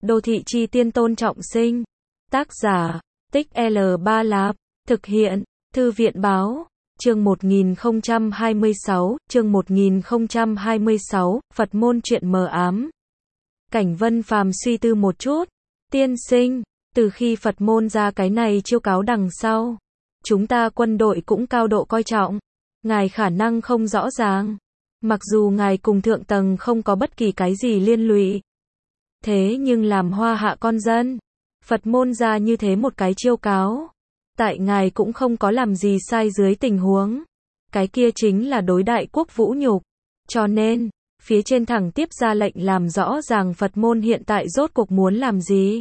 Đô thị chi tiên Tôn Trọng Sinh. Tác giả, Tích L3 Lạp. Thực hiện, Thư viện Báo. Chương 1026, chương 1026, Phật môn chuyện mờ ám. Cảnh Vân Phàm suy tư một chút. Tiên sinh, từ khi Phật môn ra cái này chiêu cáo đằng sau, chúng ta quân đội cũng cao độ coi trọng. Ngài khả năng không rõ ràng. Mặc dù ngài cùng thượng tầng không có bất kỳ cái gì liên lụy. Thế nhưng làm Hoa Hạ con dân, Phật môn ra như thế một cái chiêu cáo. Tại ngài cũng không có làm gì sai dưới tình huống. Cái kia chính là đối đại quốc vũ nhục. Cho nên, phía trên thẳng tiếp ra lệnh làm rõ ràng Phật môn hiện tại rốt cuộc muốn làm gì.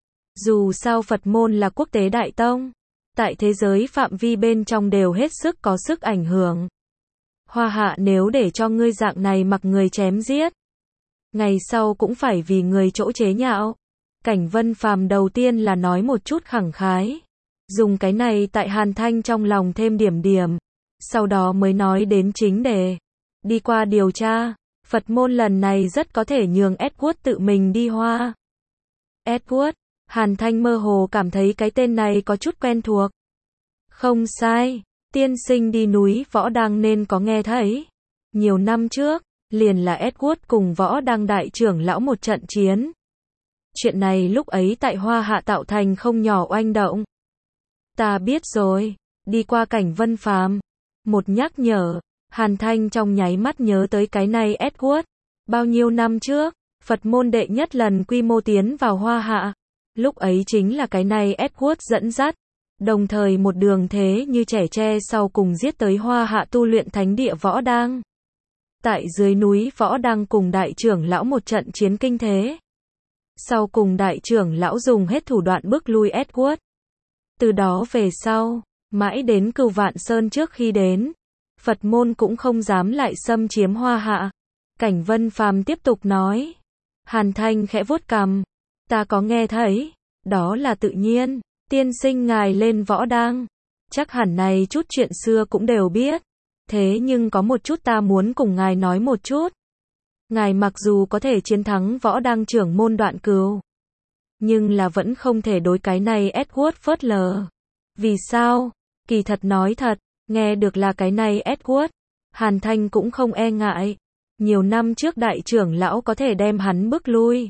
Dù sao Phật môn là quốc tế đại tông. Tại thế giới phạm vi bên trong đều hết sức có sức ảnh hưởng. Hoa Hạ nếu để cho ngươi dạng này mặc người chém giết, ngày sau cũng phải vì người chỗ chế nhạo. Cảnh Vân Phàm đầu tiên là nói một chút khẳng khái. Dùng cái này tại Hàn Thanh trong lòng thêm điểm điểm. Sau đó mới nói đến chính đề. Đi qua điều tra, Phật môn lần này rất có thể nhường Edward tự mình đi Hoa. Edward, Hàn Thanh mơ hồ cảm thấy cái tên này có chút quen thuộc. Không sai, tiên sinh đi núi Võ Đăng nên có nghe thấy. Nhiều năm trước, liền là Edward cùng Võ Đăng đại trưởng lão một trận chiến. Chuyện này lúc ấy tại Hoa Hạ tạo thành không nhỏ oanh động. Ta biết rồi, đi qua Cảnh Vân Phàm. Một nhắc nhở, Hàn Thanh trong nháy mắt nhớ tới cái này Edward. Bao nhiêu năm trước, Phật môn đệ nhất lần quy mô tiến vào Hoa Hạ. Lúc ấy chính là cái này Edward dẫn dắt. Đồng thời một đường thế như trẻ tre sau cùng giết tới Hoa Hạ tu luyện thánh địa Võ Đăng. Tại dưới núi Võ Đăng cùng đại trưởng lão một trận chiến kinh thế. Sau cùng đại trưởng lão dùng hết thủ đoạn bức lui Edward. Từ đó về sau, mãi đến Cửu Vạn Sơn trước khi đến, Phật môn cũng không dám lại xâm chiếm Hoa Hạ. Cảnh Vân Phàm tiếp tục nói. Hàn Thanh khẽ vuốt cằm. Ta có nghe thấy, đó là tự nhiên. Tiên sinh ngài lên Võ Đăng, chắc hẳn này chút chuyện xưa cũng đều biết. Thế nhưng có một chút ta muốn cùng ngài nói một chút. Ngài mặc dù có thể chiến thắng Võ Đăng trưởng môn Đoạn Cừu, nhưng là vẫn không thể đối cái này Edward phớt lờ. Vì sao? Kỳ thật nói thật, nghe được là cái này Edward, Hàn Thanh cũng không e ngại. Nhiều năm trước đại trưởng lão có thể đem hắn bức lui.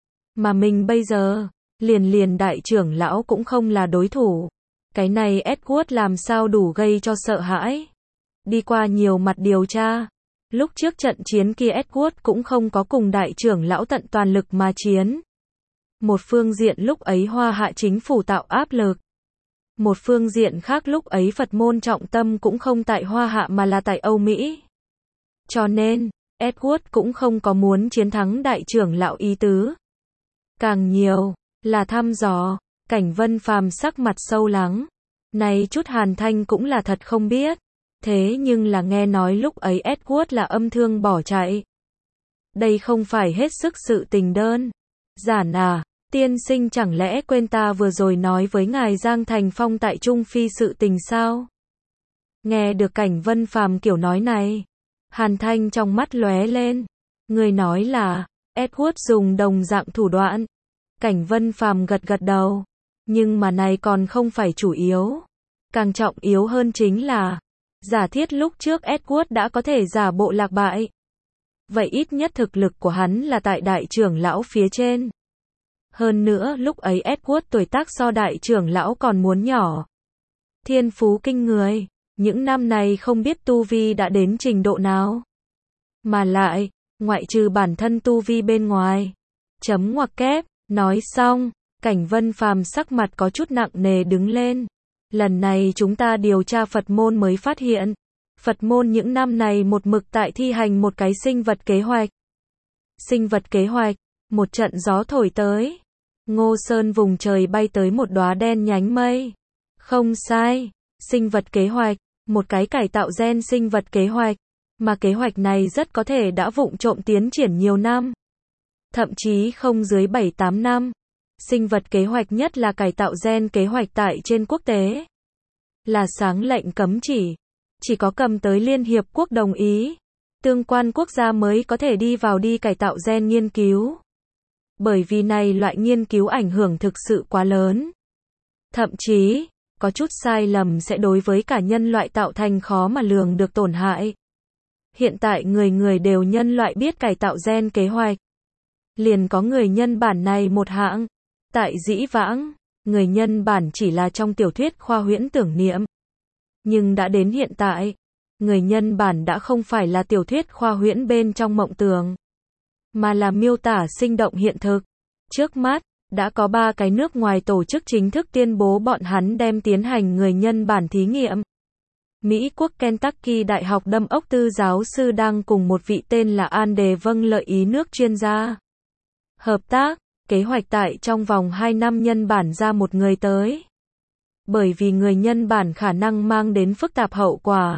Mà mình bây giờ, liền đại trưởng lão cũng không là đối thủ. Cái này Edward làm sao đủ gây cho sợ hãi. Đi qua nhiều mặt điều tra, lúc trước trận chiến kia Edward cũng không có cùng đại trưởng lão tận toàn lực mà chiến. Một phương diện lúc ấy Hoa Hạ chính phủ tạo áp lực. Một phương diện khác lúc ấy Phật môn trọng tâm cũng không tại Hoa Hạ mà là tại Âu Mỹ. Cho nên, Edward cũng không có muốn chiến thắng đại trưởng lão ý tứ. Càng nhiều là thăm dò. Cảnh Vân Phàm sắc mặt sâu lắng. Này chút Hàn Thanh cũng là thật không biết. Thế nhưng là nghe nói lúc ấy Edward là âm thương bỏ chạy. Đây không phải hết sức sự tình đơn giản à? Tiên sinh chẳng lẽ quên ta vừa rồi nói với ngài Giang Thành Phong tại Trung Phi sự tình sao? Nghe được Cảnh Vân Phàm kiểu nói này, Hàn Thanh trong mắt lóe lên. Người nói là Edward dùng đồng dạng thủ đoạn. Cảnh Vân Phàm gật gật đầu. Nhưng mà này còn không phải chủ yếu. Càng trọng yếu hơn chính là, giả thiết lúc trước Edward đã có thể giả bộ lạc bại. Vậy ít nhất thực lực của hắn là tại đại trưởng lão phía trên. Hơn nữa lúc ấy Edward tuổi tác so đại trưởng lão còn muốn nhỏ. Thiên phú kinh người. Những năm này không biết tu vi đã đến trình độ nào. Mà lại, ngoại trừ bản thân tu vi bên ngoài. Chấm ngoặc kép. Nói xong, Cảnh Vân Phàm sắc mặt có chút nặng nề đứng lên. Lần này chúng ta điều tra Phật môn mới phát hiện. Phật môn những năm này một mực tại thi hành một cái sinh vật kế hoạch. Sinh vật kế hoạch, một trận gió thổi tới. Ngô Sơn vùng trời bay tới một đóa đen nhánh mây. Không sai, sinh vật kế hoạch, một cái cải tạo gen sinh vật kế hoạch. Mà kế hoạch này rất có thể đã vụng trộm tiến triển nhiều năm. Thậm chí không dưới 7-8 năm. Sinh vật kế hoạch nhất là cải tạo gen kế hoạch tại trên quốc tế. Là sáng lệnh cấm chỉ có cầm tới Liên Hiệp Quốc đồng ý. Tương quan quốc gia mới có thể đi vào đi cải tạo gen nghiên cứu. Bởi vì này loại nghiên cứu ảnh hưởng thực sự quá lớn. Thậm chí, có chút sai lầm sẽ đối với cả nhân loại tạo thành khó mà lường được tổn hại. Hiện tại người người đều nhân loại biết cải tạo gen kế hoạch. Liền có người nhân bản này một hạng. Tại dĩ vãng, người nhân bản chỉ là trong tiểu thuyết khoa huyễn tưởng niệm. Nhưng đã đến hiện tại, người nhân bản đã không phải là tiểu thuyết khoa huyễn bên trong mộng tưởng, mà là miêu tả sinh động hiện thực. Trước mắt, đã có 3 cái nước ngoài tổ chức chính thức tuyên bố bọn hắn đem tiến hành người nhân bản thí nghiệm. Mỹ quốc Kentucky Đại học Đâm ốc tư giáo sư đang cùng một vị tên là An Đề vâng lợi ý nước chuyên gia hợp tác, kế hoạch tại trong vòng 2 năm nhân bản ra một người tới. Bởi vì người nhân bản khả năng mang đến phức tạp hậu quả.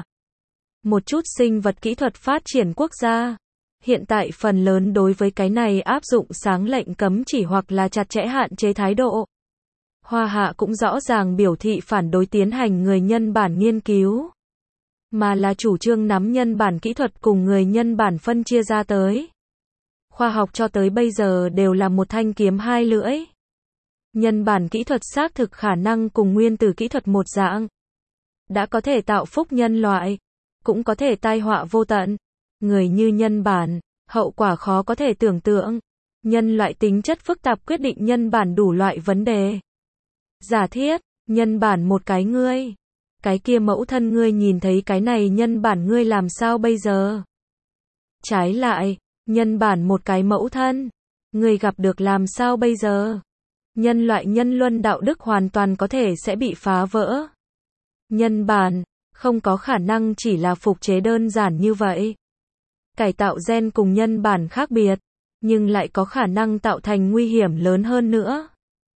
Một chút sinh vật kỹ thuật phát triển quốc gia. Hiện tại phần lớn đối với cái này áp dụng sáng lệnh cấm chỉ hoặc là chặt chẽ hạn chế thái độ. Hoa Hạ cũng rõ ràng biểu thị phản đối tiến hành người nhân bản nghiên cứu, mà là chủ trương nắm nhân bản kỹ thuật cùng người nhân bản phân chia ra tới. Khoa học cho tới bây giờ đều là một thanh kiếm hai lưỡi. Nhân bản kỹ thuật xác thực khả năng cùng nguyên tử kỹ thuật một dạng. Đã có thể tạo phúc nhân loại, cũng có thể tai họa vô tận. Người như nhân bản, hậu quả khó có thể tưởng tượng. Nhân loại tính chất phức tạp quyết định nhân bản đủ loại vấn đề. Giả thiết, nhân bản một cái ngươi. Cái kia mẫu thân ngươi nhìn thấy cái này nhân bản ngươi làm sao bây giờ? Trái lại, nhân bản một cái mẫu thân. Ngươi gặp được làm sao bây giờ? Nhân loại nhân luân đạo đức hoàn toàn có thể sẽ bị phá vỡ. Nhân bản, không có khả năng chỉ là phục chế đơn giản như vậy. Cải tạo gen cùng nhân bản khác biệt, nhưng lại có khả năng tạo thành nguy hiểm lớn hơn nữa.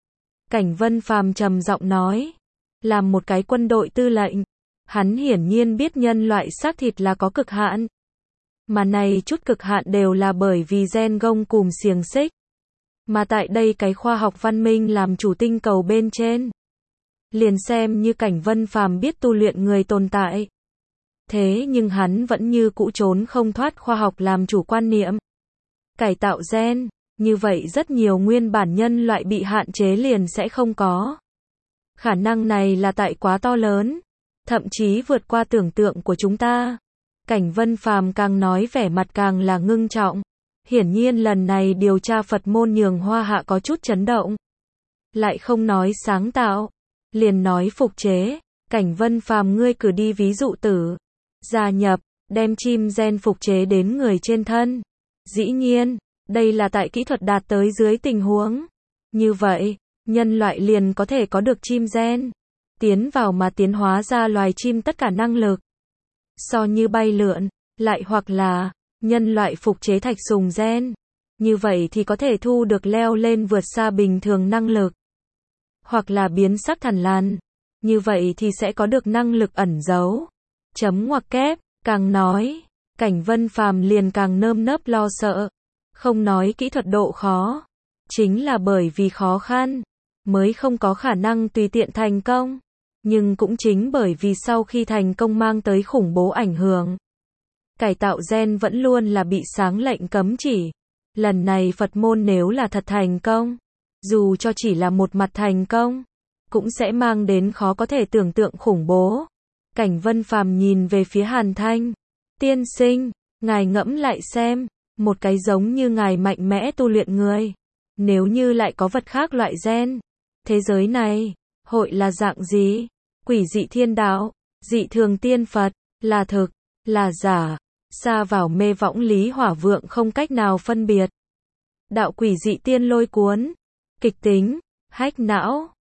Cảnh Vân Phàm trầm giọng nói, làm một cái quân đội tư lệnh, hắn hiển nhiên biết nhân loại xác thịt là có cực hạn. Mà này chút cực hạn đều là bởi vì gen gông cùm xiềng xích. Mà tại đây cái khoa học văn minh làm chủ tinh cầu bên trên. Liền xem như Cảnh Vân Phàm biết tu luyện người tồn tại. Thế nhưng hắn vẫn như cũ trốn không thoát khoa học làm chủ quan niệm. Cải tạo gen, như vậy rất nhiều nguyên bản nhân loại bị hạn chế liền sẽ không có. Khả năng này là tại quá to lớn, thậm chí vượt qua tưởng tượng của chúng ta. Cảnh Vân Phàm càng nói vẻ mặt càng là ngưng trọng. Hiển nhiên lần này điều tra Phật môn nhường Hoa Hạ có chút chấn động. Lại không nói sáng tạo, liền nói phục chế. Cảnh Vân Phàm ngươi cử đi ví dụ tử, gia nhập, đem chim gen phục chế đến người trên thân. Dĩ nhiên, đây là tại kỹ thuật đạt tới dưới tình huống. Như vậy, nhân loại liền có thể có được chim gen, tiến vào mà tiến hóa ra loài chim tất cả năng lực. So như bay lượn, lại hoặc là nhân loại phục chế thạch sùng gen. Như vậy thì có thể thu được leo lên vượt xa bình thường năng lực. Hoặc là biến sắc thần lan. Như vậy thì sẽ có được năng lực ẩn giấu. Chấm ngoặc kép, càng nói, Cảnh Vân Phàm liền càng nơm nớp lo sợ. Không nói kỹ thuật độ khó. Chính là bởi vì khó khăn, mới không có khả năng tùy tiện thành công. Nhưng cũng chính bởi vì sau khi thành công mang tới khủng bố ảnh hưởng. Cải tạo gen vẫn luôn là bị sáng lệnh cấm chỉ. Lần này Phật môn nếu là thật thành công, dù cho chỉ là một mặt thành công, cũng sẽ mang đến khó có thể tưởng tượng khủng bố. Cảnh Vân Phàm nhìn về phía Hàn Thanh. Tiên sinh, ngài ngẫm lại xem, một cái giống như ngài mạnh mẽ tu luyện người. Nếu như lại có vật khác loại gen, thế giới này, hội là dạng gì? Quỷ dị thiên đạo, dị thường tiên Phật, là thực, là giả, xa vào mê võng lý hỏa vượng không cách nào phân biệt. Đạo quỷ dị tiên lôi cuốn, kịch tính, hách não.